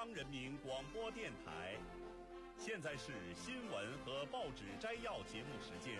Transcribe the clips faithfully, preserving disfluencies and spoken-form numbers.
央人民广播电台。现在是新闻和报纸摘要节目时间。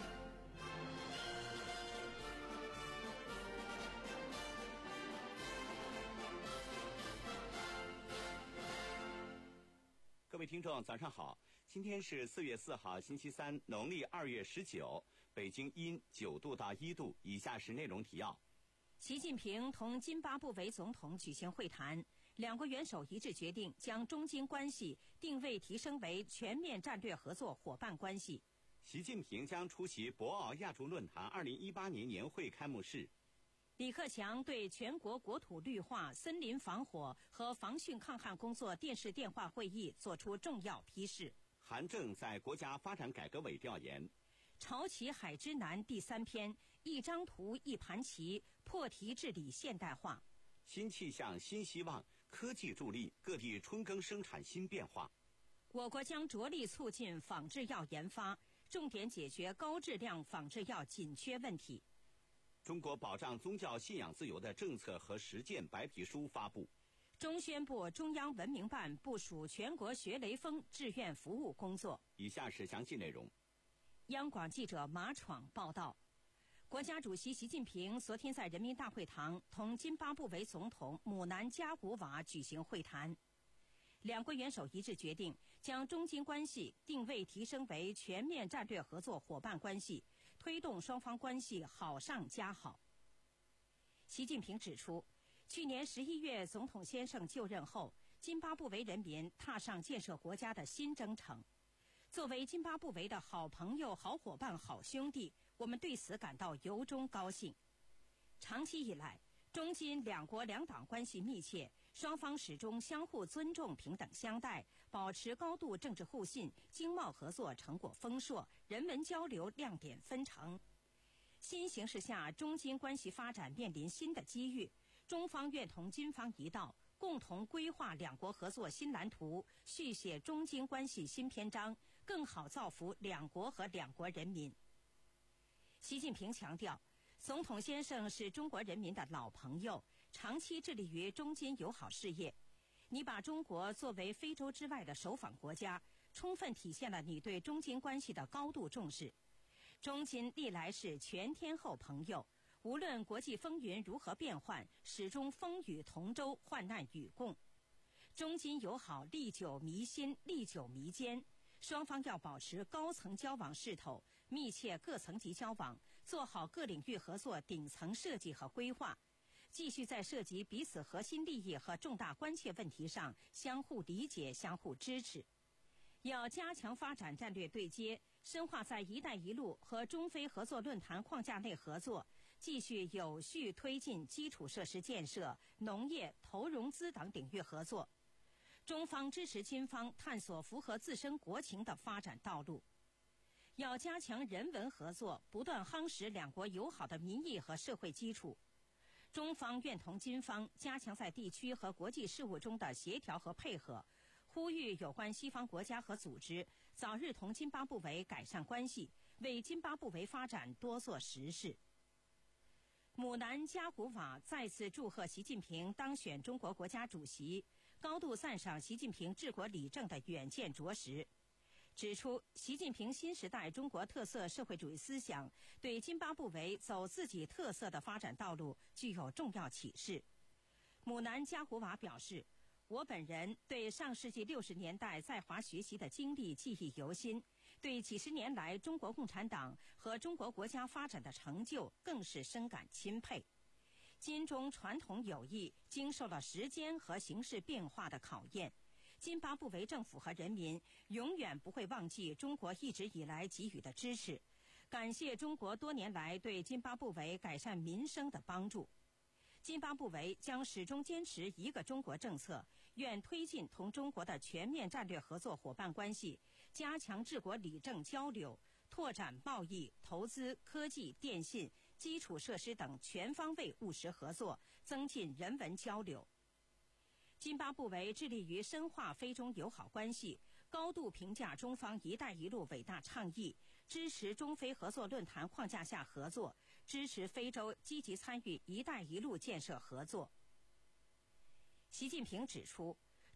各位听众早上好，今天是四月四号星期三，农历二月十九，北京阴九度到一度。以下是内容提要。 习近平同津巴布韦总统举行会谈，两国元首一致决定将中津关系定位提升为全面战略合作伙伴关系。 习近平将出席博鳌亚洲论坛二零一八年年会开幕式。 李克强对全国国土绿化、森林防火和防汛抗旱工作电视电话会议作出重要批示。 韩正在国家发展改革委调研。 潮起海之南第三篇，一张图一盘棋，破题治理现代化。 新气象新希望，科技助力各地春耕生产新变化。 我国将着力促进仿制药研发，重点解决高质量仿制药紧缺问题。 中国保障宗教信仰自由的政策和实践白皮书发布。 中宣部中央文明办部署全国学雷锋志愿服务工作。 以下是详细内容。 央广记者马闯报道，国家主席习近平昨天在人民大会堂同津巴布韦总统姆南加古瓦举行会谈，两国元首一致决定将中津关系定位提升为全面战略合作伙伴关系，推动双方关系好上加好。习近平指出，去年十一月总统先生就任后，津巴布韦人民踏上建设国家的新征程。作为津巴布韦的好朋友、好伙伴、好兄弟，我们对此感到由衷高兴。长期以来，中津两国两党关系密切，双方始终相互尊重、平等相待，保持高度政治互信，经贸合作成果丰硕，人文交流亮点纷呈。新形势下，中津关系发展面临新的机遇，中方愿同津方一道，共同规划两国合作新蓝图，续写中津关系新篇章，更好造福两国和两国人民。习近平强调，总统先生是中国人民的老朋友，长期致力于中津友好事业。你把中国作为非洲之外的首访国家，充分体现了你对中津关系的高度重视。中津历来是全天候朋友，无论国际风云如何变幻，始终风雨同舟，患难与共。中津友好历久弥新，历久弥坚。双方要保持高层交往势头，密切各层级交往，做好各领域合作顶层设计和规划，继续在涉及彼此核心利益和重大关切问题上相互理解、相互支持。要加强发展战略对接，深化在“一带一路”和中非合作论坛框架内合作，继续有序推进基础设施建设、农业、投融资等领域合作。中方支持津方探索符合自身国情的发展道路。要加强人文合作，不断夯实两国友好的民意和社会基础。中方愿同津方加强在地区和国际事务中的协调和配合，呼吁有关西方国家和组织早日同津巴布韦改善关系，为津巴布韦发展多做实事。姆南加古瓦再次祝贺习近平当选中国国家主席，高度赞赏习近平治国理政的远见卓识，指出习近平新时代中国特色社会主义思想对津巴布韦走自己特色的发展道路具有重要启示。姆南加古瓦表示，我本人对上世纪六十年代在华学习的经历记忆犹新，对几十年来中国共产党和中国国家发展的成就更是深感钦佩。津中传统友谊经受了时间和形势变化的考验，津巴布韦政府和人民永远不会忘记中国一直以来给予的支持，感谢中国多年来对津巴布韦改善民生的帮助。津巴布韦将始终坚持一个中国政策，愿推进同中国的全面战略合作伙伴关系，加强治国理政交流，拓展贸易、投资、科技、电信、基础设施等全方位务实合作，增进人文交流。津巴布韦致力于深化非中友好关系，高度评价中方“一带一路”伟大倡议，支持中非合作论坛框架下合作，支持非洲积极参与“一带一路”建设合作。习近平指出，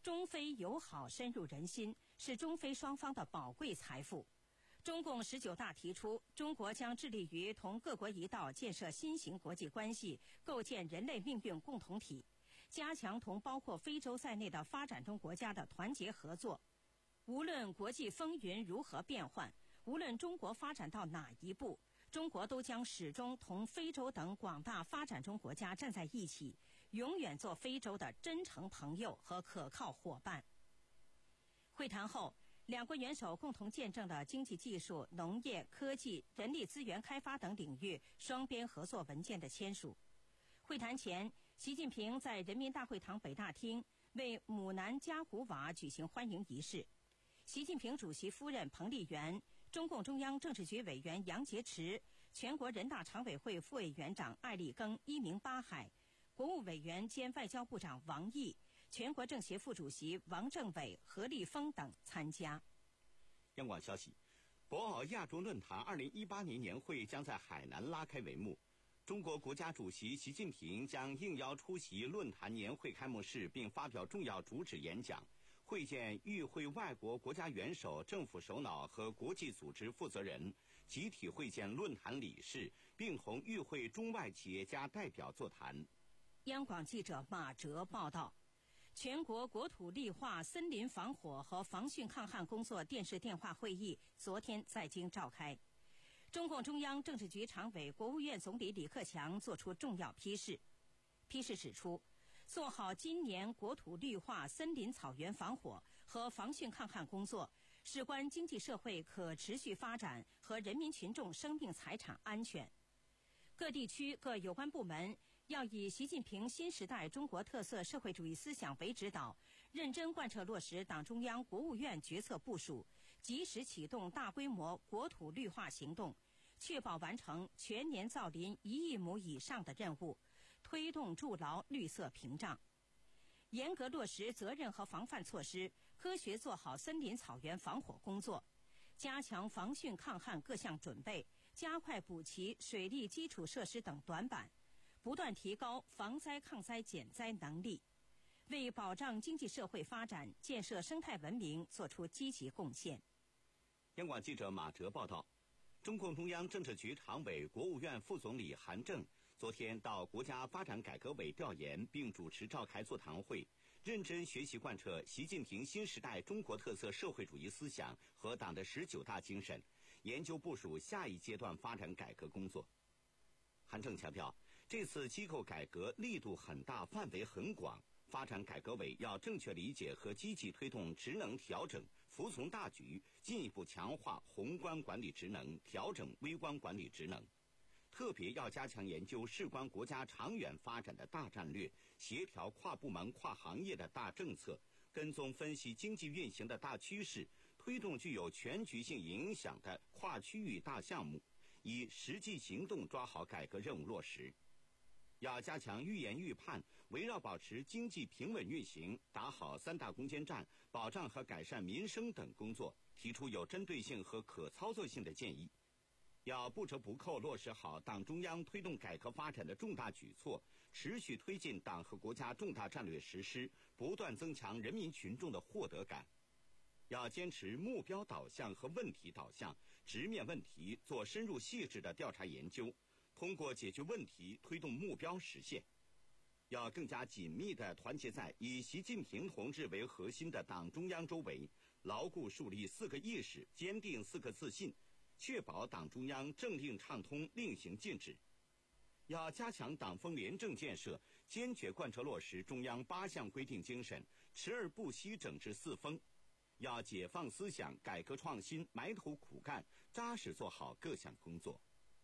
中非友好深入人心，是中非双方的宝贵财富。中共十九大提出，中国将致力于同各国一道建设新型国际关系，构建人类命运共同体，加强同包括非洲在内的发展中国家的团结合作。无论国际风云如何变幻，无论中国发展到哪一步，中国都将始终同非洲等广大发展中国家站在一起，永远做非洲的真诚朋友和可靠伙伴。会谈后，两国元首共同见证了经济技术、农业、科技、人力资源开发等领域双边合作文件的签署。会谈前，习近平在人民大会堂北大厅为姆南加古瓦举行欢迎仪式。习近平主席夫人彭丽媛、中共中央政治局委员杨洁篪、全国人大常委会副委员长艾立庚一鸣巴海、国务委员兼外交部长王毅、全国政协副主席王政委、何立峰等参加。 央广消息，博鳌亚洲论坛二零一八年年会将在海南拉开帷幕。中国国家主席习近平将应邀出席论坛年会开幕式，并发表重要主旨演讲，会见与会外国国家元首、政府首脑和国际组织负责人，集体会见论坛理事，并同与会中外企业家代表座谈。 央广记者马哲报道。全国国土绿化、森林防火和防汛抗旱工作电视电话会议昨天在京召开。中共中央政治局常委、国务院总理李克强作出重要批示。批示指出，做好今年国土绿化、森林草原防火和防汛抗旱工作，事关经济社会可持续发展和人民群众生命财产安全。各地区各有关部门要以习近平新时代中国特色社会主义思想为指导，认真贯彻落实党中央、国务院决策部署，及时启动大规模国土绿化行动，确保完成全年造林一亿亩以上的任务，推动筑牢绿色屏障。严格落实责任和防范措施，科学做好森林草原防火工作，加强防汛抗旱各项准备，加快补齐水利基础设施等短板，不断提高防灾抗灾减灾能力，为保障经济社会发展、建设生态文明作出积极贡献。 央广记者马哲报道，中共中央政治局常委、国务院副总理韩正昨天到国家发展改革委调研，并主持召开座谈会，认真学习贯彻习近平新时代中国特色社会主义思想和党的十九大精神，研究部署下一阶段发展改革工作。韩正强调，这次机构改革力度很大，范围很广，发展改革委要正确理解和积极推动职能调整，服从大局，进一步强化宏观管理职能，调整微观管理职能。特别要加强研究事关国家长远发展的大战略，协调跨部门跨行业的大政策，跟踪分析经济运行的大趋势，推动具有全局性影响的跨区域大项目，以实际行动抓好改革任务落实。要加强预研预判，围绕保持经济平稳运行，打好三大攻坚战，保障和改善民生等工作，提出有针对性和可操作性的建议。要不折不扣落实好党中央推动改革发展的重大举措，持续推进党和国家重大战略实施，不断增强人民群众的获得感。要坚持目标导向和问题导向，直面问题，做深入细致的调查研究，通过解决问题推动目标实现。要更加紧密地团结在以习近平同志为核心的党中央周围，牢固树立四个意识，坚定四个自信，确保党中央政令畅通，令行禁止。要加强党风廉政建设，坚决贯彻落实中央八项规定精神，持而不息整治四风。要解放思想，改革创新，埋头苦干，扎实做好各项工作。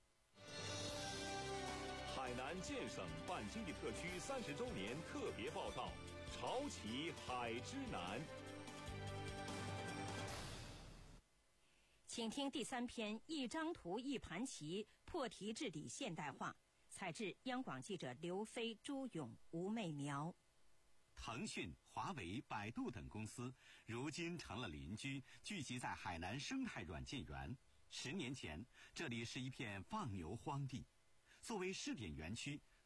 海南建省办经济特区三十周年特别报道，潮起海之南。 请听第三篇：一张图一盘棋，破题治理现代化。采制央广记者刘飞、朱勇、吴媚苗。 腾讯、华为、百度等公司如今成了邻居，聚集在海南生态软件园。十年前，这里是一片放牛荒地。作为试点园区，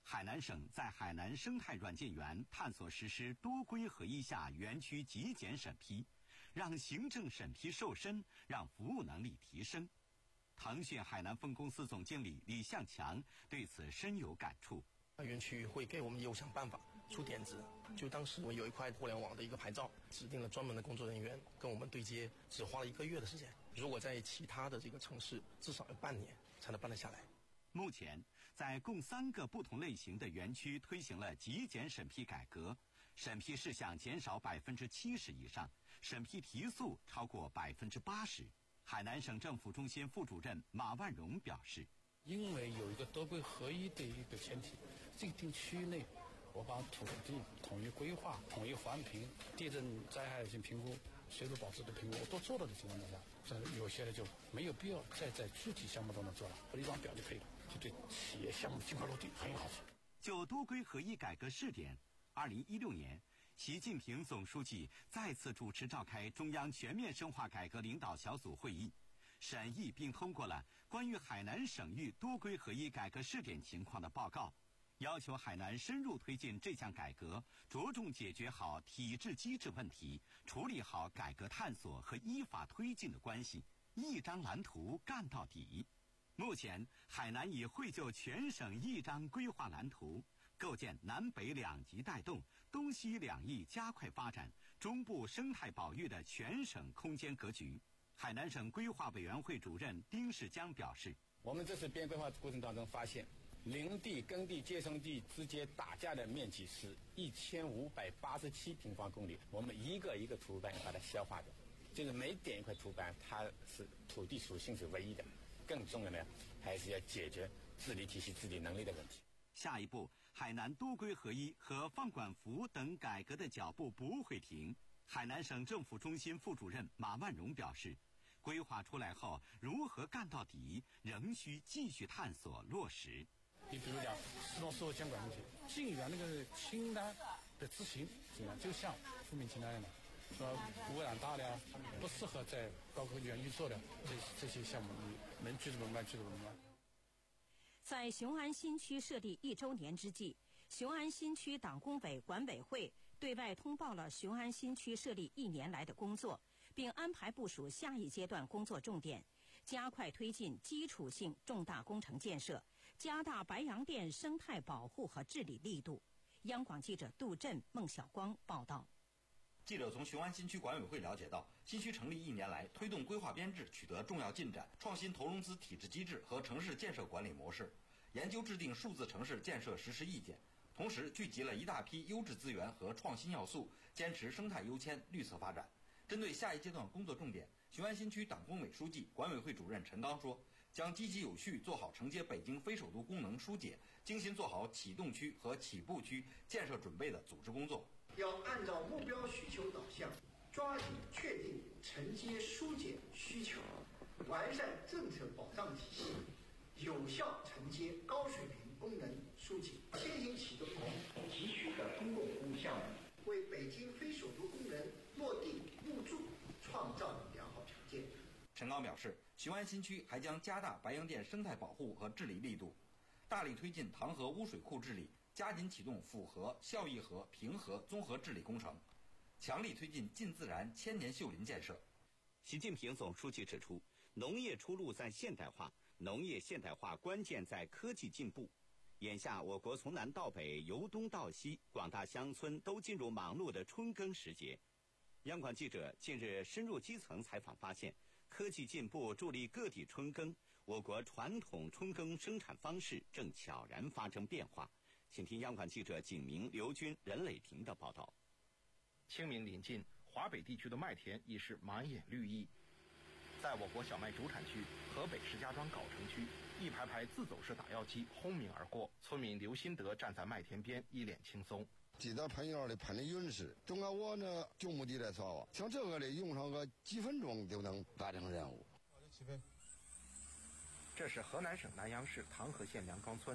海南省在海南生态软件园探索实施多规合一下园区极简审批，让行政审批瘦身，让服务能力提升。腾讯海南分公司总经理李向强对此深有感触。 园区会给我们业务想办法出点子，就当时我有一块互联网的一个牌照，指定了专门的工作人员跟我们对接，只花了一个月的时间。如果在其他的这个城市，至少要半年才能办得下来。 目前，在共三个不同类型的园区推行了极简审批改革，审批事项减少百分之七十以上，审批提速超过百分之八十。海南省政府中心副主任马万荣表示， 因为有一个多规合一的一个前提，这个地区内我把土地统一规划、统一环评、地震灾害性评估、水土保持的评估我都做了的情况下，这有些的就没有必要再在具体项目当中做了，一张表就可以了，这对企业项目尽快落地很有好处。 就多规合一改革试点，二零一六年，习近平总书记再次主持召开中央全面深化改革领导小组会议，审议并通过了关于海南省域多规合一改革试点情况的报告，要求海南深入推进这项改革，着重解决好体制机制问题，处理好改革探索和依法推进的关系，一张蓝图干到底。目前，海南已绘就全省一张规划蓝图，构建南北两极带动、东西两翼加快发展、中部生态保育的全省空间格局。海南省规划委员会主任丁世江表示， 我们这次编规划过程当中发现，林地、耕地、接生地之间打架的面积是一千五百八十七平方公里，我们一个一个土板把它消化掉，就是每点一块土板，它是土地属性是唯一的。更重要的还是要解决治理体系治理能力的问题。 下一步，海南多规合一和放管服等改革的脚步不会停。海南省政府中心副主任马万荣表示，规划出来后如何干到底，仍需继续探索落实。 你比如讲市容市容监管问题，进园那个清单的执行怎么样，就像负面清单一样的，说污染大的、不适合在高科技园区做的这这些项目，你能去怎么办？去怎么办？ 在雄安新区设立一周年之际，雄安新区党工委管委会对外通报了雄安新区设立一年来的工作，并安排部署下一阶段工作重点，加快推进基础性重大工程建设，加大白洋淀生态保护和治理力度。央广记者杜振、孟晓光报道。 记者从雄安新区管委会了解到，新区成立一年来，推动规划编制取得重要进展，创新投融资体制机制和城市建设管理模式，研究制定数字城市建设实施意见，同时聚集了一大批优质资源和创新要素，坚持生态优先、绿色发展。针对下一阶段工作重点，雄安新区党工委书记、管委会主任陈刚说，将积极有序做好承接北京非首都功能疏解，精心做好启动区和起步区建设准备的组织工作。 要按照目标需求导向，抓紧确定承接疏解需求，完善政策保障体系，有效承接高水平功能疏解，先行启动急需的公共服务项目，为北京非首都功能落地入驻创造良好条件。 陈刚表示，雄安新区还将加大白洋淀生态保护和治理力度，大力推进唐河污水库治理，加紧启动抚河、孝义河、平河综合治理工程，强力推进近自然千年秀林建设。 习近平总书记指出，农业出路在现代化，农业现代化关键在科技进步。眼下，我国从南到北、由东到西，广大乡村都进入忙碌的春耕时节。央广记者近日深入基层采访发现，科技进步助力各地春耕，我国传统春耕生产方式正悄然发生变化。请听央广记者景明、刘军、任磊平的报道。 清明临近，华北地区的麦田已是满眼绿意。在我国小麦主产区河北石家庄藁城区，一排排自走式打药机轰鸣而过，村民刘新德站在麦田边，一脸轻松。 记得喷药的喷的匀实，就按我呢种目的来说吧，像这个的用上个几分钟就能完成任务。 这是河南省南阳市唐河县梁庄村，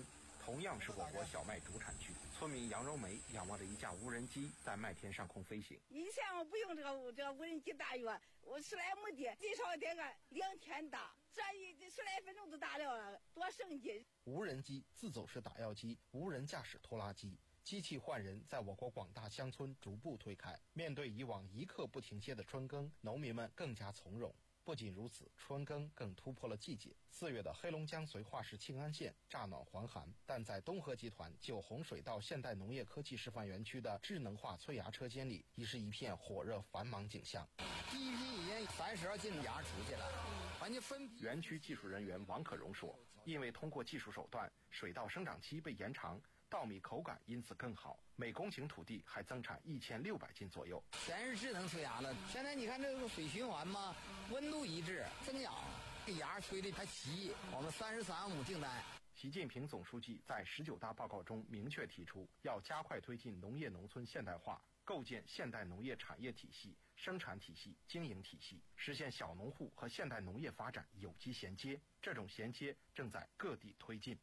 同样是我国小麦主产区，村民杨柔梅仰望着一架无人机在麦田上空飞行。 以前我不用这个这个无人机打药，我十来亩地，最少得个两天打，这一十来分钟都打了，多省劲。 无人机、自走式打药机、无人驾驶拖拉机。机器换人在我国广大乡村逐步推开，面对以往一刻不停歇的春耕，农民们更加从容。不仅如此，春耕更突破了季节。四月的黑龙江绥化市庆安县乍暖还寒，但在东河集团九洪水稻现代农业科技示范园区的智能化催芽车间里，已是一片火热繁忙景象。 第一批已经三十二斤芽出去了，把你分批。 园区技术人员王可荣说，因为通过技术手段，水稻生长期被延长，稻米口感因此更好，每公顷土地还增产一千六百斤左右。 全是智能催芽了，现在你看这个水循环嘛，温度一致，增氧，这芽催的还齐。我们三十三亩订单。 习近平总书记在十九大报告中明确提出，要加快推进农业农村现代化，构建现代农业产业体系、生产体系、经营体系，实现小农户和现代农业发展有机衔接。这种衔接正在各地推进。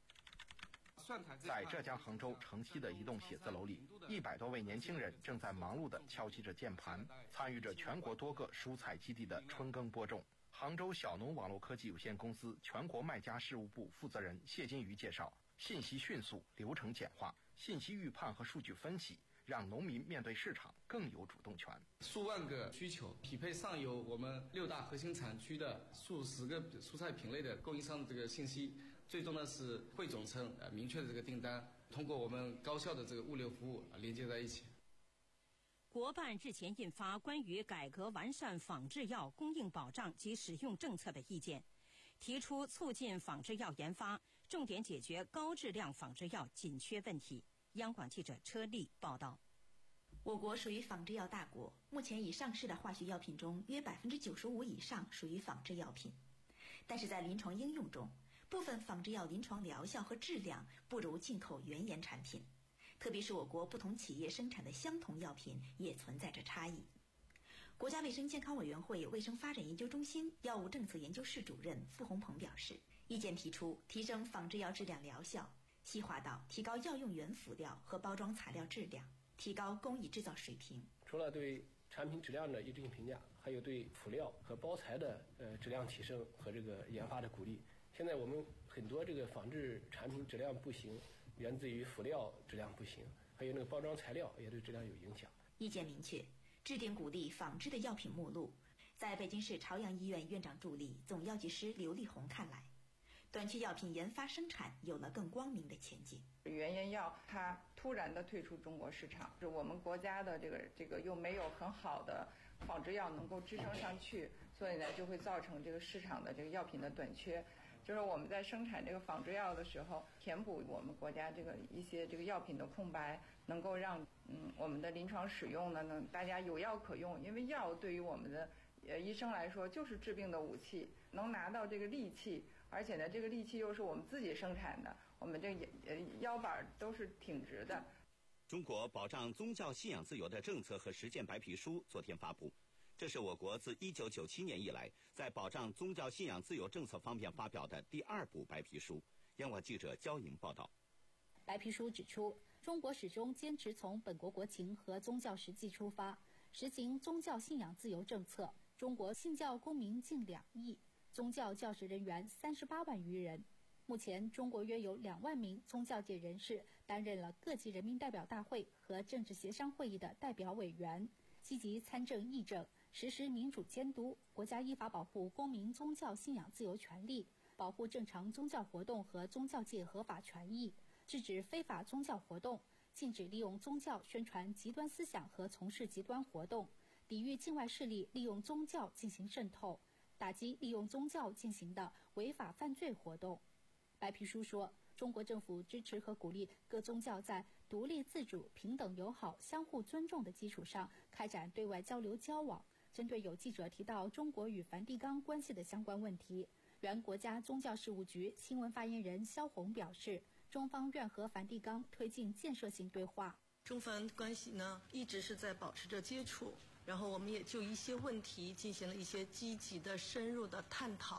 在浙江杭州城西的一栋写字楼里，一百多位年轻人正在忙碌地敲击着键盘，参与着全国多个蔬菜基地的春耕播种。杭州小农网络科技有限公司全国卖家事务部负责人谢金鱼介绍，信息迅速，流程简化，信息预判和数据分析，让农民面对市场更有主动权。 数万个需求匹配上游我们六大核心产区的数十个蔬菜品类的供应商的这个信息，最终呢是汇总成呃明确的这个订单，通过我们高效的这个物流服务啊连接在一起。 国办日前印发关于改革完善仿制药供应保障及使用政策的意见，提出促进仿制药研发，重点解决高质量仿制药紧缺问题。央广记者车丽报道。 我国属于仿制药大国，目前已上市的化学药品中，约百分之九十五以上属于仿制药品。但是在临床应用中，部分仿制药临床疗效和质量不如进口原研产品，特别是我国不同企业生产的相同药品也存在着差异。国家卫生健康委员会卫生发展研究中心药物政策研究室主任傅红鹏表示，意见提出提升仿制药质量疗效，细化到提高药用原辅料和包装材料质量，提高工艺制造水平。 除了对产品质量的一致性评价，还有对辅料和包材的呃质量提升和这个研发的鼓励。现在我们很多这个仿制产品质量不行，源自于辅料质量不行，还有那个包装材料也对质量有影响。 意见明确，制定鼓励仿制的药品目录。在北京市朝阳医院院长助理、总药剂师刘丽红看来，短缺药品研发生产有了更光明的前景。 原研药它突然的退出中国市场，是我们国家的这个这个又没有很好的仿制药能够支撑上去，所以呢就会造成这个市场的这个药品的短缺。就是我们在生产这个仿制药的时候，填补我们国家这个一些这个药品的空白，能够让嗯我们的临床使用呢，能大家有药可用。因为药对于我们的呃医生来说就是治病的武器，能拿到这个利器，而且呢这个利器又是我们自己生产的，我们这个呃腰板都是挺直的。 中国保障宗教信仰自由的政策和实践白皮书昨天发布。这是我国自一九九七年以来在保障宗教信仰自由政策方面发表的第二部白皮书。央广记者焦莹报道。 白皮书指出，中国始终坚持从本国国情和宗教实际出发，实行宗教信仰自由政策。中国信教公民近两亿，宗教教职人员三十八万余人。目前，中国约有两万名宗教界人士担任了各级人民代表大会和政治协商会议的代表委员，积极参政议政，实施民主监督，国家依法保护公民宗教信仰自由权利，保护正常宗教活动和宗教界合法权益，制止非法宗教活动，禁止利用宗教宣传极端思想和从事极端活动，抵御境外势力利用宗教进行渗透，打击利用宗教进行的违法犯罪活动。白皮书说，中国政府支持和鼓励各宗教在独立自主、平等友好、相互尊重的基础上开展对外交流交往。针对有记者提到中国与梵蒂冈关系的相关问题，原国家宗教事务局新闻发言人肖红表示，中方愿和梵蒂冈推进建设性对话。 中梵关系呢，一直是在保持着接触，然后我们也就一些问题进行了一些积极的、深入的探讨。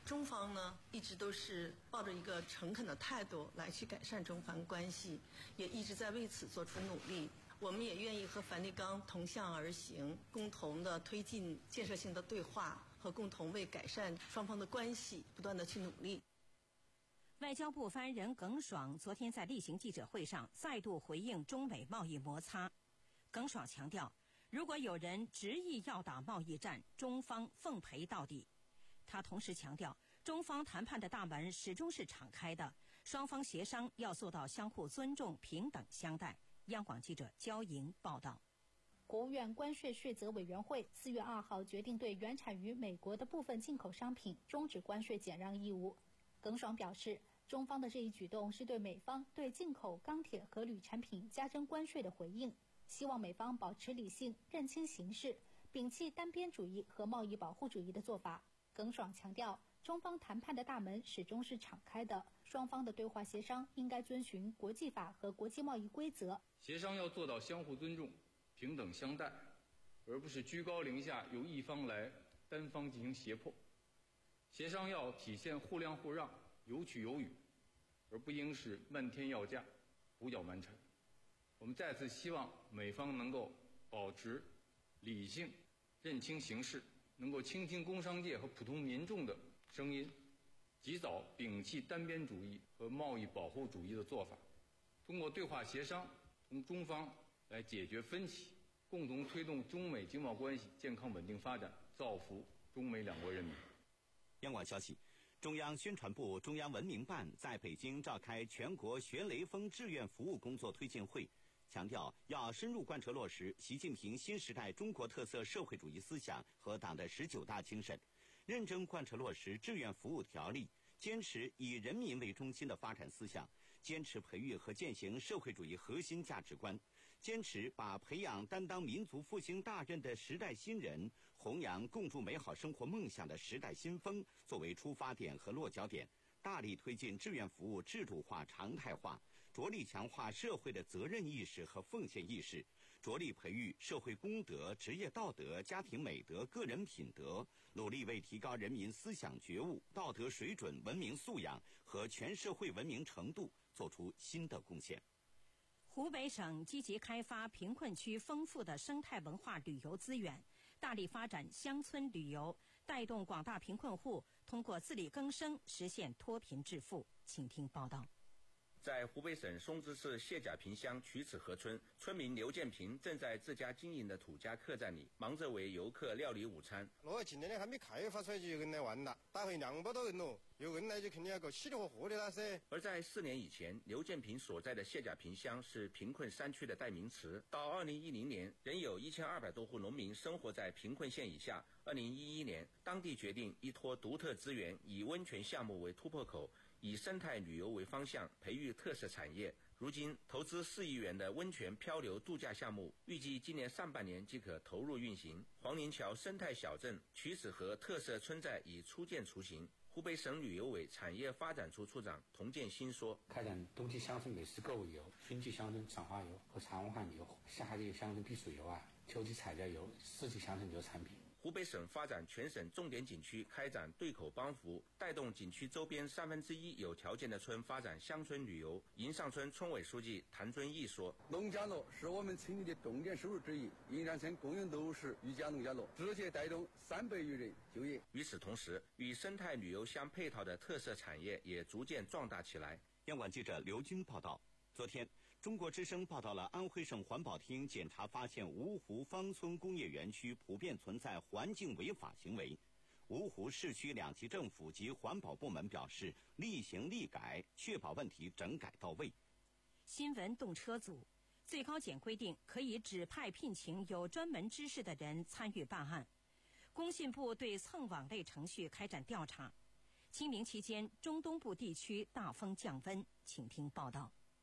中方呢一直都是抱着一个诚恳的态度来去改善中梵关系，也一直在为此做出努力。我们也愿意和梵蒂冈同向而行，共同的推进建设性的对话和共同为改善双方的关系不断的去努力。 外交部发言人耿爽昨天在例行记者会上再度回应中美贸易摩擦。耿爽强调，如果有人执意要打贸易战，中方奉陪到底。他同时强调，中方谈判的大门始终是敞开的，双方协商要做到相互尊重、平等相待。央广记者焦莹报道。 国务院关税税则委员会四月二号决定对原产于美国的部分进口商品终止关税减让义务。耿爽表示，中方的这一举动是对美方对进口钢铁和铝产品加征关税的回应，希望美方保持理性，认清形势，摒弃单边主义和贸易保护主义的做法。耿爽强调，中方谈判的大门始终是敞开的，双方的对话协商应该遵循国际法和国际贸易规则。 协商要做到相互尊重、平等相待，而不是居高临下由一方来单方进行胁迫。协商要体现互谅互让、有取有予，而不应是漫天要价、胡搅蛮缠。我们再次希望美方能够保持理性，认清形势，能够倾听工商界和普通民众的声音，及早摒弃单边主义和贸易保护主义的做法，通过对话协商同中方来解决分歧，共同推动中美经贸关系健康稳定发展，造福中美两国人民。 央广消息，中央宣传部、中央文明办在北京召开全国学雷锋志愿服务工作推进会，强调要深入贯彻落实习近平新时代中国特色社会主义思想和党的十九大精神，认真贯彻落实志愿服务条例，坚持以人民为中心的发展思想，坚持培育和践行社会主义核心价值观，坚持把培养担当民族复兴大任的时代新人，弘扬共筑美好生活梦想的时代新风作为出发点和落脚点，大力推进志愿服务制度化、常态化，着力强化社会的责任意识和奉献意识，着力培育社会公德、职业道德、家庭美德、个人品德，努力为提高人民思想觉悟、道德水准、文明素养和全社会文明程度做出新的贡献。 湖北省积极开发贫困区丰富的生态文化旅游资源，大力发展乡村旅游，带动广大贫困户通过自力更生实现脱贫致富。请听报道。 在湖北省松滋市谢家坪乡曲池河村，村民刘建平正在自家经营的土家客栈里，忙着为游客料理午餐。 我今天的还没开发出来就有人来玩了，打回两百多人了，有人来就肯定要搞稀里活活的那噻。 而在四年以前，刘建平所在的谢家坪乡是贫困山区的代名词。到二零一零年，仍有一千二百多户农民生活在贫困线以下。二零一一年，当地决定依托独特资源，以温泉项目为突破口，以生态旅游为方向，培育特色产业。如今，投资四亿元的温泉漂流度假项目，预计今年上半年即可投入运行。黄泥桥生态小镇、曲池河特色村寨已初见雏形。湖北省旅游委产业发展处处长童建新说：“ 开展冬季乡村美食购物游、春季乡村赏花游和茶文化旅游，夏季乡村避暑游啊，秋季采摘游，四季乡村旅游产品。” 湖北省发展全省重点景区，开展对口帮扶，带动景区周边三分之一有条件的村发展乡村旅游。银上村村委书记谭尊义说：“ 农家乐是我们村里的重点收入之一，银上村共有六十余家农家乐，直接带动三百余人就业。” 与此同时，与生态旅游相配套的特色产业也逐渐壮大起来。 央广记者刘军报道，昨天，中国之声报道了安徽省环保厅检查发现芜湖芳村工业园区普遍存在环境违法行为。芜湖市区两级政府及环保部门表示，立行立改，确保问题整改到位。 新闻动车组，最高检规定可以指派聘请有专门知识的人参与办案。工信部对蹭网类程序开展调查。清明期间，中东部地区大风降温，请听报道。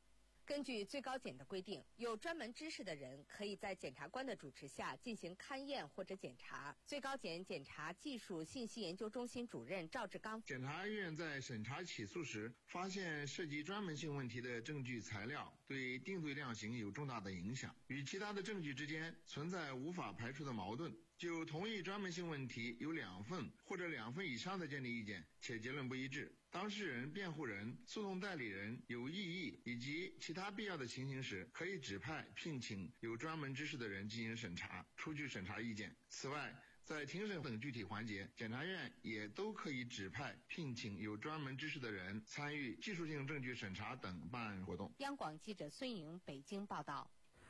根据最高检的规定，有专门知识的人可以在检察官的主持下进行勘验或者检查。最高检检察技术信息研究中心主任赵志刚， 检察院在审查起诉时，发现涉及专门性问题的证据材料对定罪量刑有重大的影响，与其他的证据之间存在无法排除的矛盾，就同一专门性问题有两份或者两份以上的鉴定意见，且结论不一致。当事人、辩护人、诉讼代理人有异议以及其他必要的情形时，可以指派聘请有专门知识的人进行审查，出具审查意见。此外，在庭审等具体环节，检察院也都可以指派聘请有专门知识的人参与技术性证据审查等办案活动。 央广记者孙颖北京报道。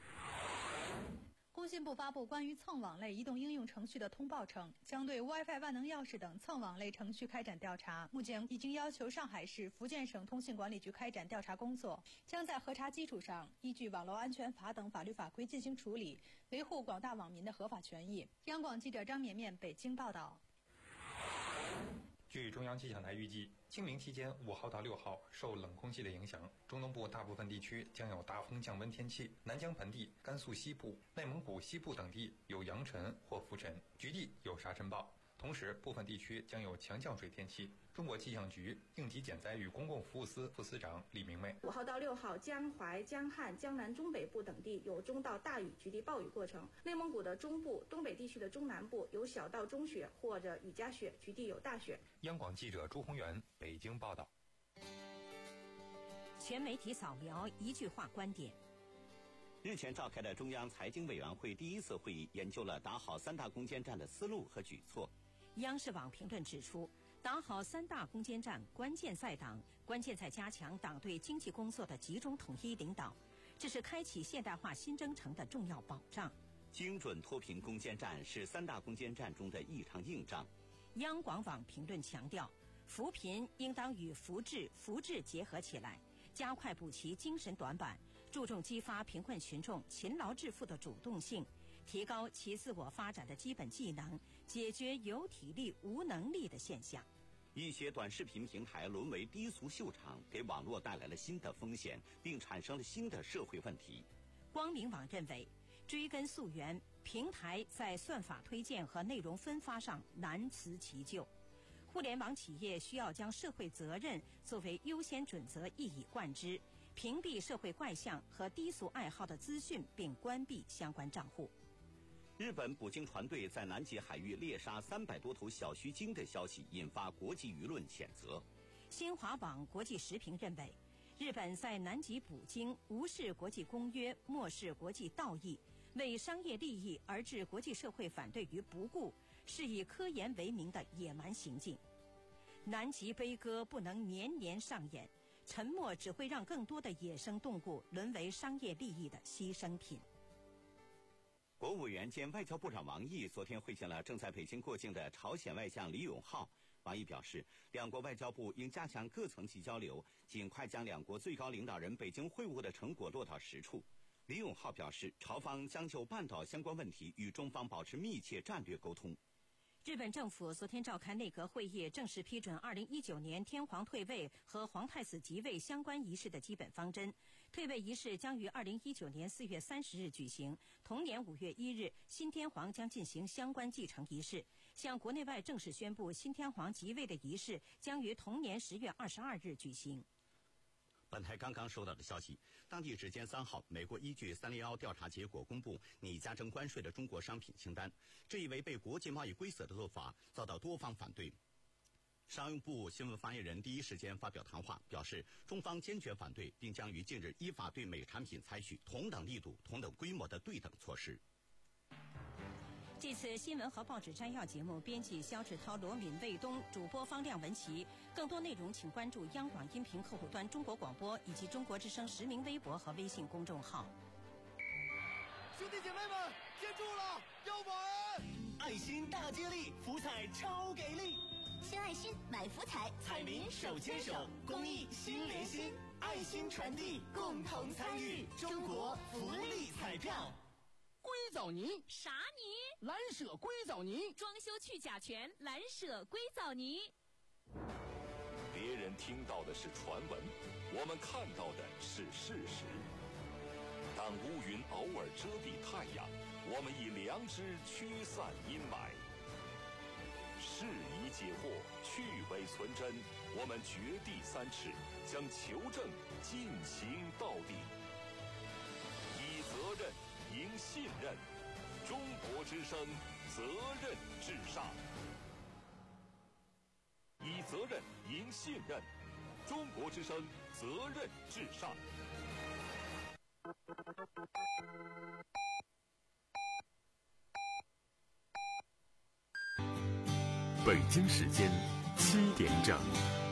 工信部发布关于蹭网类移动应用程序的通报称，将对 WiFi 万能钥匙等蹭网类程序开展调查。目前已经要求上海市、福建省通信管理局开展调查工作，将在核查基础上，依据网络安全法等法律法规进行处理，维护广大网民的合法权益。央广记者张绵绵北京报道。 据中央气象台预计，清明期间五号到六号受冷空气的影响，中东部大部分地区将有大风降温天气，南疆盆地、甘肃西部、内蒙古西部等地有扬尘或浮尘，局地有沙尘暴。同时，部分地区将有强降水天气。中国气象局应急减灾与公共服务司副司长李明媚： 五号到六号，江淮、江汉、江南中北部等地有中到大雨局地暴雨过程；内蒙古的中部、东北地区的中南部有小到中雪或者雨夹雪，局地有大雪。 央广记者朱宏元北京报道。 全媒体扫描，一句话观点。 日前召开的中央财经委员会第一次会议研究了打好三大攻坚战的思路和举措。 央视网评论指出，打好三大攻坚战，关键在党，关键在加强党对经济工作的集中统一领导，这是开启现代化新征程的重要保障。 精准脱贫攻坚战是三大攻坚战中的一场硬仗。 央广网评论强调，扶贫应当与扶志、扶志结合起来，加快补齐精神短板，注重激发贫困群众勤劳致富的主动性，提高其自我发展的基本技能，解决有体力无能力的现象。 一些短视频平台沦为低俗秀场，给网络带来了新的风险，并产生了新的社会问题。 光明网认为，追根溯源，平台在算法推荐和内容分发上难辞其咎。互联网企业需要将社会责任作为优先准则一以贯之，屏蔽社会怪象和低俗爱好的资讯，并关闭相关账户。 日本捕鲸船队在南极海域猎杀三百多头小须鲸的消息引发国际舆论谴责。 新华网国际时评认为，日本在南极捕鲸无视国际公约，漠视国际道义，为商业利益而置国际社会反对于不顾，是以科研为名的野蛮行径。南极悲歌不能年年上演，沉默只会让更多的野生动物沦为商业利益的牺牲品。 国务委员兼外交部长王毅昨天会见了正在北京过境的朝鲜外相李永浩。王毅表示，两国外交部应加强各层级交流，尽快将两国最高领导人北京会晤的成果落到实处。李永浩表示，朝方将就半岛相关问题与中方保持密切战略沟通。 日本政府昨天召开内阁会议，正式批准二零一九年天皇退位和皇太子即位相关仪式的基本方针。退位仪式将于二零一九年四月三十日举行，同年五月一日，新天皇将进行相关继承仪式。向国内外正式宣布新天皇即位的仪式将于同年十月二十二日举行。 本台刚刚收到的消息，当地时间三号，美国依据三零幺调查结果公布拟加征关税的中国商品清单，这一违背国际贸易规则的做法遭到多方反对。商务部新闻发言人第一时间发表谈话，表示中方坚决反对，并将于近日依法对美产品采取同等力度、同等规模的对等措施。 这次新闻和报纸摘要节目，编辑肖志涛、罗敏、卫东，主播方亮、文琪。更多内容请关注央广音频客户端中国广播以及中国之声实名微博和微信公众号。 兄弟姐妹们，记住了，要玩！爱心大接力，福彩超给力！ 献爱心，买福彩， 彩民手牵手，公益心连心，爱心传递，共同参与中国福利彩票。 硅藻泥啥泥？ 蓝舍硅藻泥， 装修去甲醛，蓝舍硅藻泥。 别别人听到的是传闻，我们看到的是事实。当乌云偶尔遮蔽太阳，我们以良知驱散阴霾。适宜解惑，去伪存真，我们掘地三尺，将求证进行到底。以责任赢信任，中国之声，责任至上。以责任赢信任，中国之声，责任至上。 北京时间七点整。